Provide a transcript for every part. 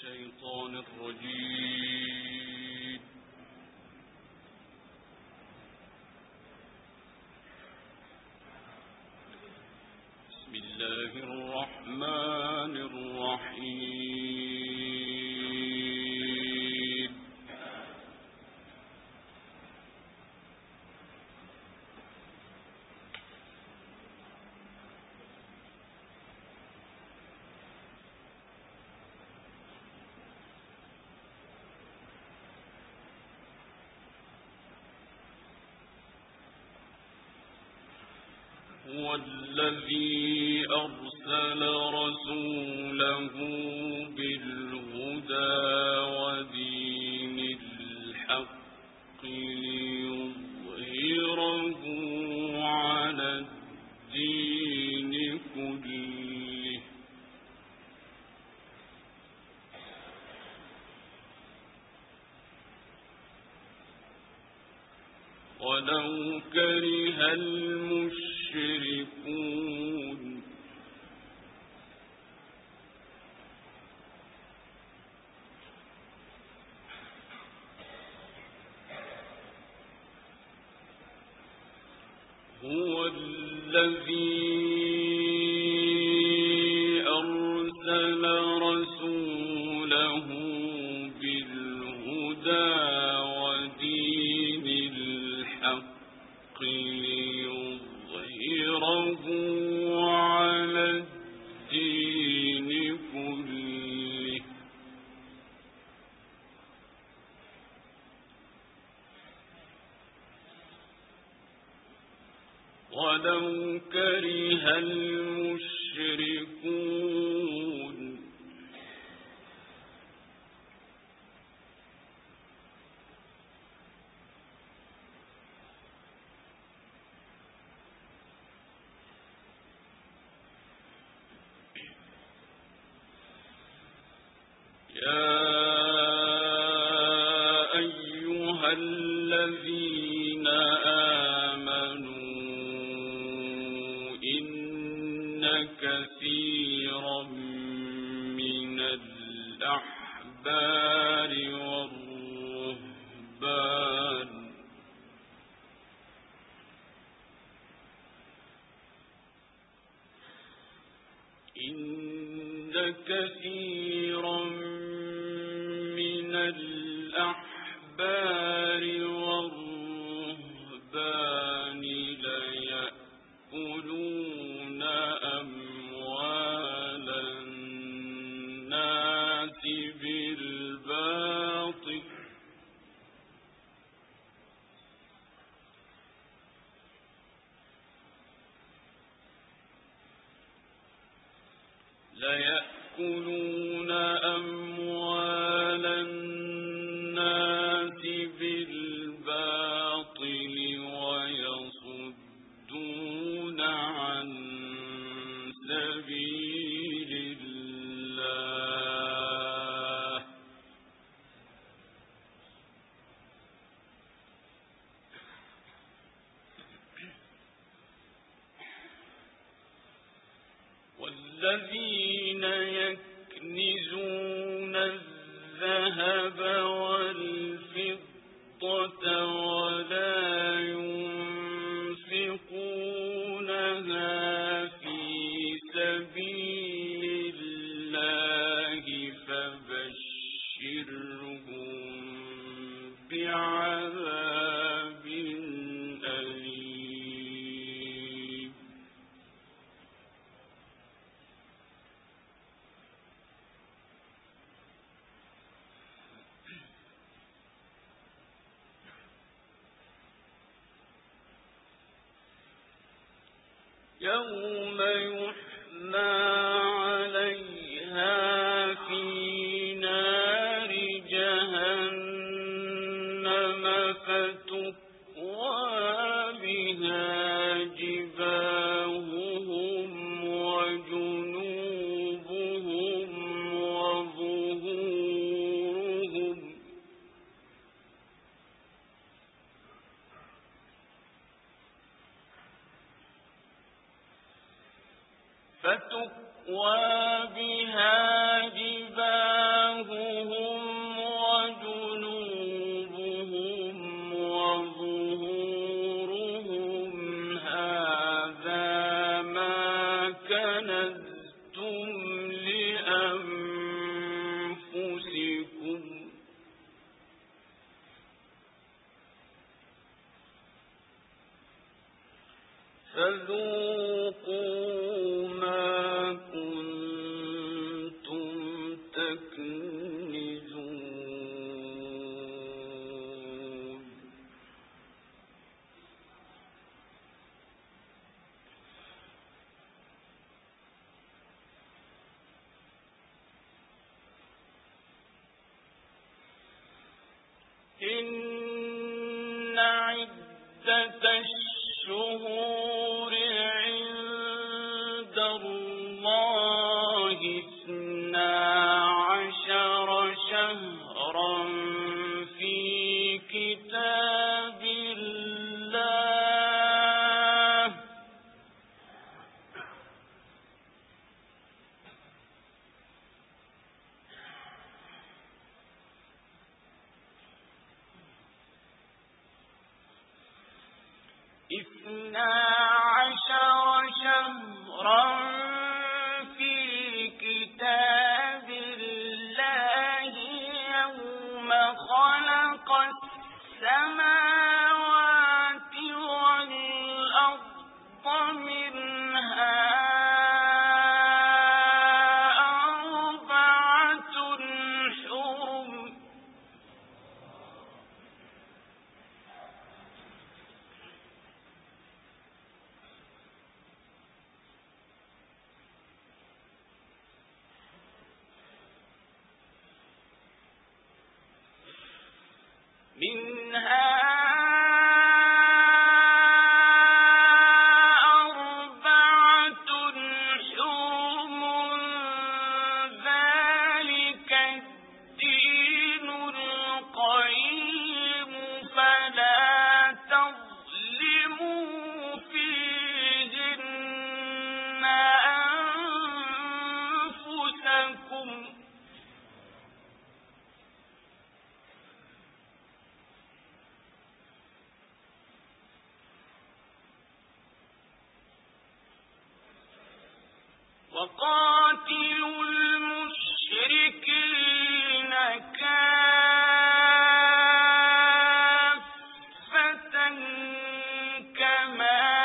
الشيطان الرجيم. بسم الله الرحمن الرحيم. هو الذي أرسل رسوله بالهدى ودين الحق ليظهره على الدين كله ولو كره المشركون. هو الذي أرسل رسوله بالهدى ودين الحق ليظهره على الدين كله ولو كره المشركون. يا أيها الذين آمنوا إن كثيرا من الأحبار والرهبان ليأكلون أموال الناس بالباطل ويصدون عن سبيل الله والذين يكنزون الذهب والفضة ولا ينفقونها في سبيل الله فبشرهم بعذاب أليم. يوم يحمى عليها في نار جهنم فتكوى بها جباههم وجنوبهم وظهورهم فتكوى بها جباههم إن عدة الشهور عند الله 12 شهرا في كتاب الله يوم خلق السماوات والأرض منها 4 حرم منها 4 حرم ذلك الدين القيم فلا تظلموا فيهن أنفسكم وقاتلوا المشركين كافة كما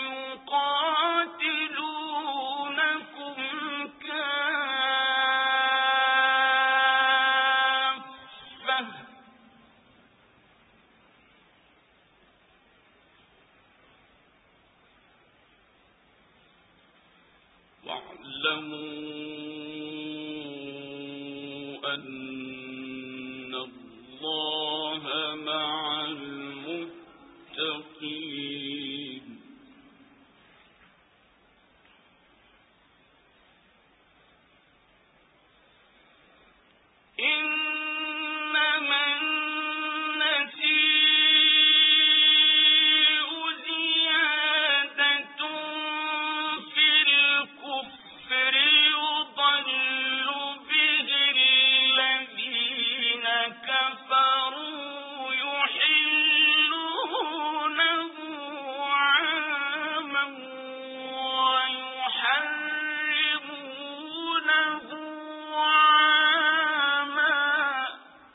يقاتلونكم كافة واعلموا أن الله مع المتقين إنما النسيء زيادة في الكفر يضل به الذين كفروا يحلونه عاما ويحرمونه عاما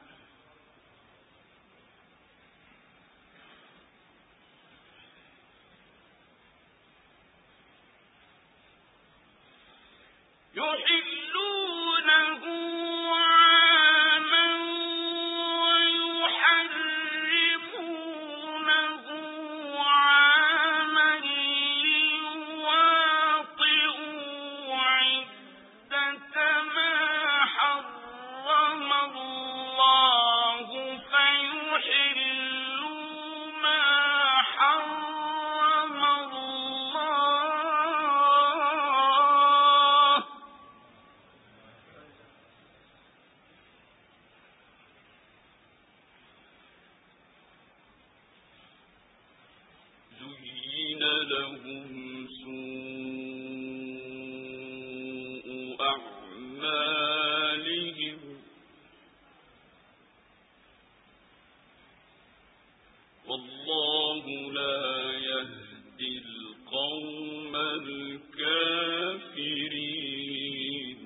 يحلونه عاما ويحرمونه عاما ليواطئوا عدة ما حرم الله فيحلوا ما حرم الله زين لهم سوء أعمالهم والله لا يهدي القوم الكافرين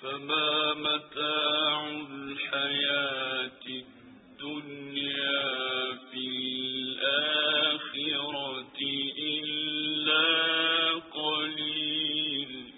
فما متاع الحياة الدنيا في الآخرة إلا قليل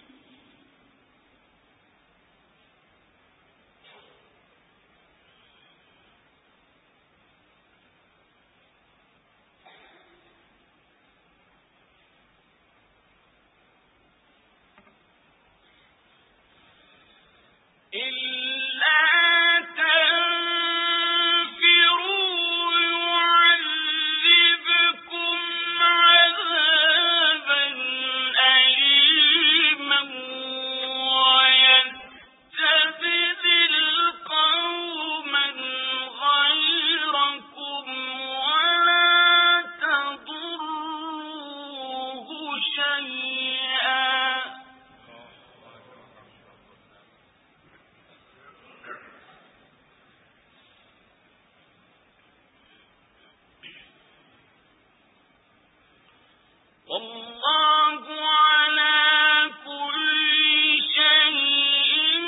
والله على كل شيء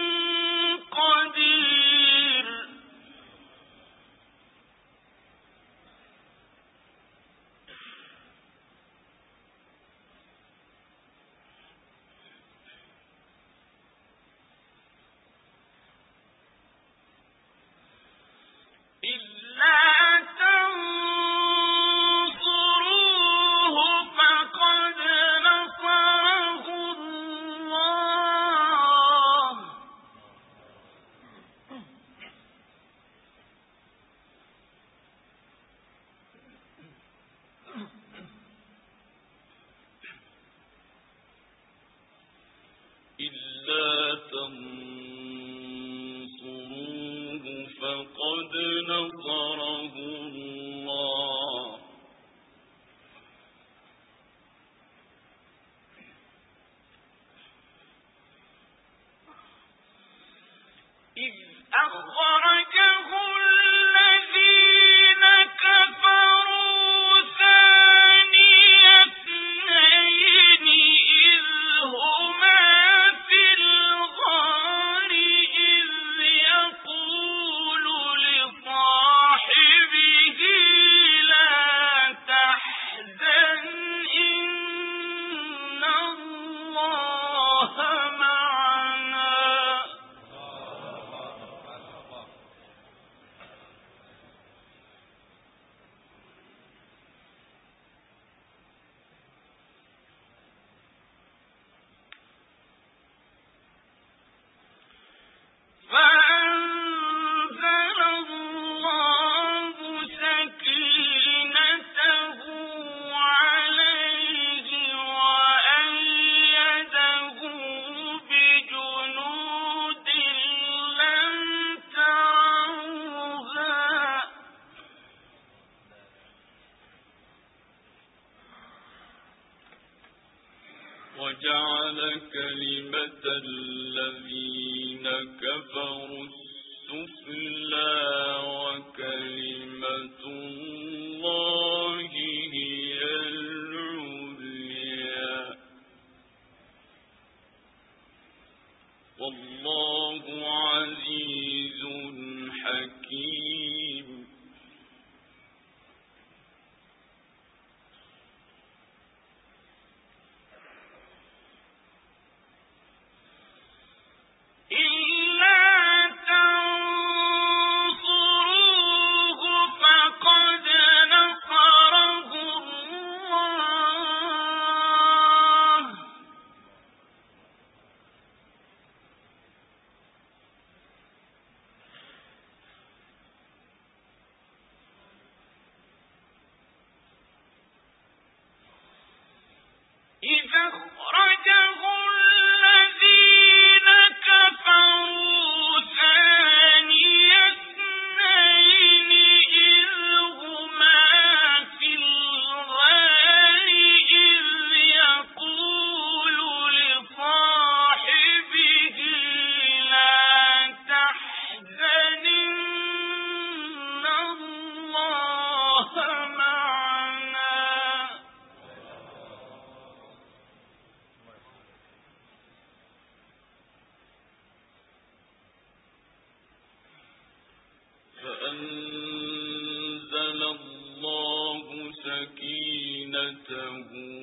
قدير إلا تنصروه فقد نصره الله إذ أخرجه الذين كفروا ثاني اثنين إذ هما في الغار إذ يقول لصاحبه لا تحزن إن الله معنا فأنزل الله سكينته عليه وأيده بجنود لم تروها وجعل كلمة الذين كفروا السفلى وكلمة الله هي العليا والله عزيز حكيم إذا أخرجه الذين كفروا ثاني اثنين إذ هما في الغار إذ يقول لصاحبه لا تحزن إن الله معنا زوجته